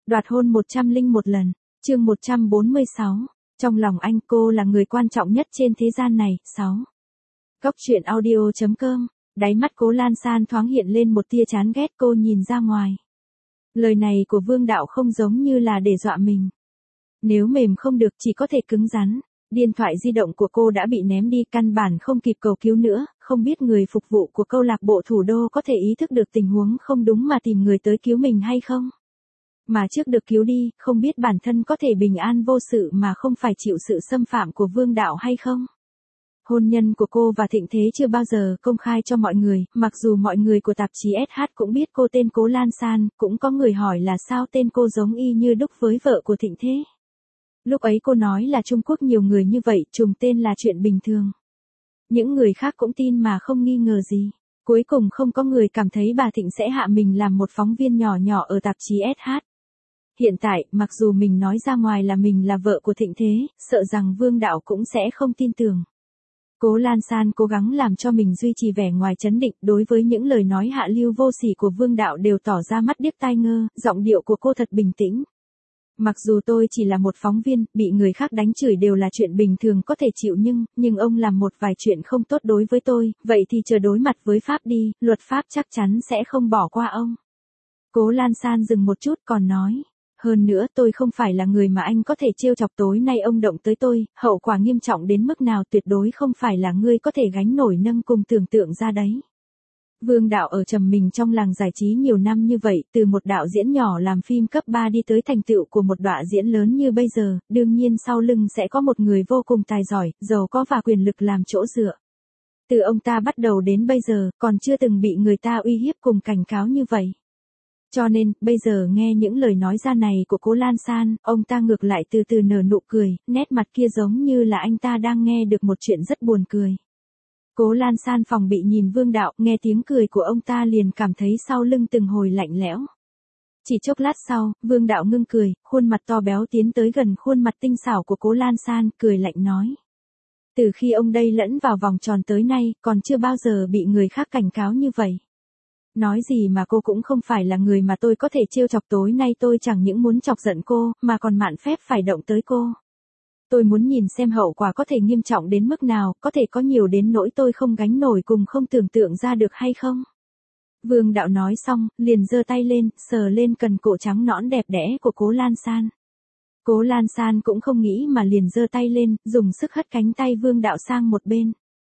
Đoạt hôn 101 lần, chương 146. Trong lòng anh cô là người quan trọng nhất trên thế gian này. 6. Góc truyện audio.com. Đáy mắt Cố Lan San thoáng hiện lên một tia chán ghét, cô nhìn ra ngoài. Lời này của Vương Đạo không giống như là để dọa mình. Nếu mềm không được chỉ có thể cứng rắn. Điện thoại di động của cô đã bị ném đi, căn bản không kịp cầu cứu nữa, không biết người phục vụ của câu lạc bộ thủ đô có thể ý thức được tình huống không đúng mà tìm người tới cứu mình hay không. Mà trước được cứu đi, không biết bản thân có thể bình an vô sự mà không phải chịu sự xâm phạm của Vương Đạo hay không. Hôn nhân của cô và Thịnh Thế chưa bao giờ công khai cho mọi người, mặc dù mọi người của tạp chí SH cũng biết cô tên Cố Lan San, cũng có người hỏi là sao tên cô giống y như đúc với vợ của Thịnh Thế. Lúc ấy cô nói là Trung Quốc nhiều người như vậy, trùng tên là chuyện bình thường. Những người khác cũng tin mà không nghi ngờ gì. Cuối cùng không có người cảm thấy bà Thịnh sẽ hạ mình làm một phóng viên nhỏ nhỏ ở tạp chí SH. Hiện tại, mặc dù mình nói ra ngoài là mình là vợ của Thịnh Thế, sợ rằng Vương Đạo cũng sẽ không tin tưởng. Cố Lan San cố gắng làm cho mình duy trì vẻ ngoài trấn định, đối với những lời nói hạ lưu vô sỉ của Vương Đạo đều tỏ ra mắt điếc tai ngơ, giọng điệu của cô thật bình tĩnh. Mặc dù tôi chỉ là một phóng viên, bị người khác đánh chửi đều là chuyện bình thường có thể chịu, nhưng ông làm một vài chuyện không tốt đối với tôi, vậy thì chờ đối mặt với pháp đi, luật pháp chắc chắn sẽ không bỏ qua ông. Cố Lan San dừng một chút còn nói. Hơn nữa tôi không phải là người mà anh có thể trêu chọc, tối nay ông động tới tôi, hậu quả nghiêm trọng đến mức nào tuyệt đối không phải là ngươi có thể gánh nổi nâng cùng tưởng tượng ra đấy. Vương Đạo ở trầm mình trong làng giải trí nhiều năm như vậy, từ một đạo diễn nhỏ làm phim cấp 3 đi tới thành tựu của một đọa diễn lớn như bây giờ, đương nhiên sau lưng sẽ có một người vô cùng tài giỏi, giàu có và quyền lực làm chỗ dựa. Từ ông ta bắt đầu đến bây giờ, còn chưa từng bị người ta uy hiếp cùng cảnh cáo như vậy. Cho nên, bây giờ nghe những lời nói ra này của Cố Lan San, ông ta ngược lại từ từ nở nụ cười, nét mặt kia giống như là anh ta đang nghe được một chuyện rất buồn cười. Cố Lan San phòng bị nhìn Vương Đạo, nghe tiếng cười của ông ta liền cảm thấy sau lưng từng hồi lạnh lẽo. Chỉ chốc lát sau, Vương Đạo ngưng cười, khuôn mặt to béo tiến tới gần khuôn mặt tinh xảo của Cố Lan San, cười lạnh nói. Từ khi ông đây lẫn vào vòng tròn tới nay, còn chưa bao giờ bị người khác cảnh cáo như vậy. Nói gì mà cô cũng không phải là người mà tôi có thể trêu chọc, tối nay tôi chẳng những muốn chọc giận cô, mà còn mạn phép phải động tới cô. Tôi muốn nhìn xem hậu quả có thể nghiêm trọng đến mức nào, có thể có nhiều đến nỗi tôi không gánh nổi cùng không tưởng tượng ra được hay không. Vương Đạo nói xong, liền giơ tay lên, sờ lên cần cổ trắng nõn đẹp đẽ của Cố Lan San. Cố Lan San cũng không nghĩ mà liền giơ tay lên, dùng sức hất cánh tay Vương Đạo sang một bên.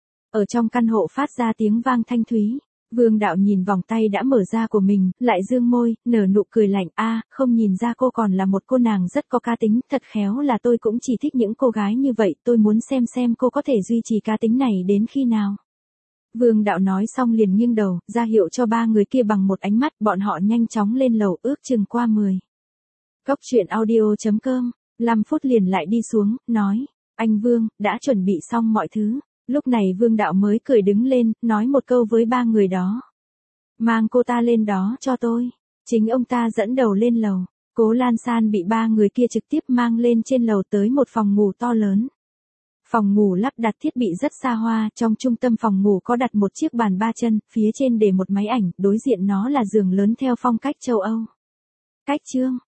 Ở trong căn hộ phát ra tiếng vang thanh thúy. Vương Đạo nhìn vòng tay đã mở ra của mình, lại dương môi, nở nụ cười lạnh. Không nhìn ra cô còn là một cô nàng rất có cá tính, thật khéo là tôi cũng chỉ thích những cô gái như vậy, tôi muốn xem cô có thể duy trì cá tính này đến khi nào. Vương Đạo nói xong liền nghiêng đầu, ra hiệu cho ba người kia bằng một ánh mắt, bọn họ nhanh chóng lên lầu, ước chừng qua 10. Góc truyện audio.com, 5 phút liền lại đi xuống, nói, anh Vương, đã chuẩn bị xong mọi thứ. Lúc này Vương Đạo mới cười đứng lên, nói một câu với ba người đó. Mang cô ta lên đó cho tôi. Chính ông ta dẫn đầu lên lầu. Cố Lan San bị ba người kia trực tiếp mang lên trên lầu tới một phòng ngủ to lớn. Phòng ngủ lắp đặt thiết bị rất xa hoa, trong trung tâm phòng ngủ có đặt một chiếc bàn 3 chân, phía trên để một máy ảnh, đối diện nó là giường lớn theo phong cách châu Âu. Cách chương.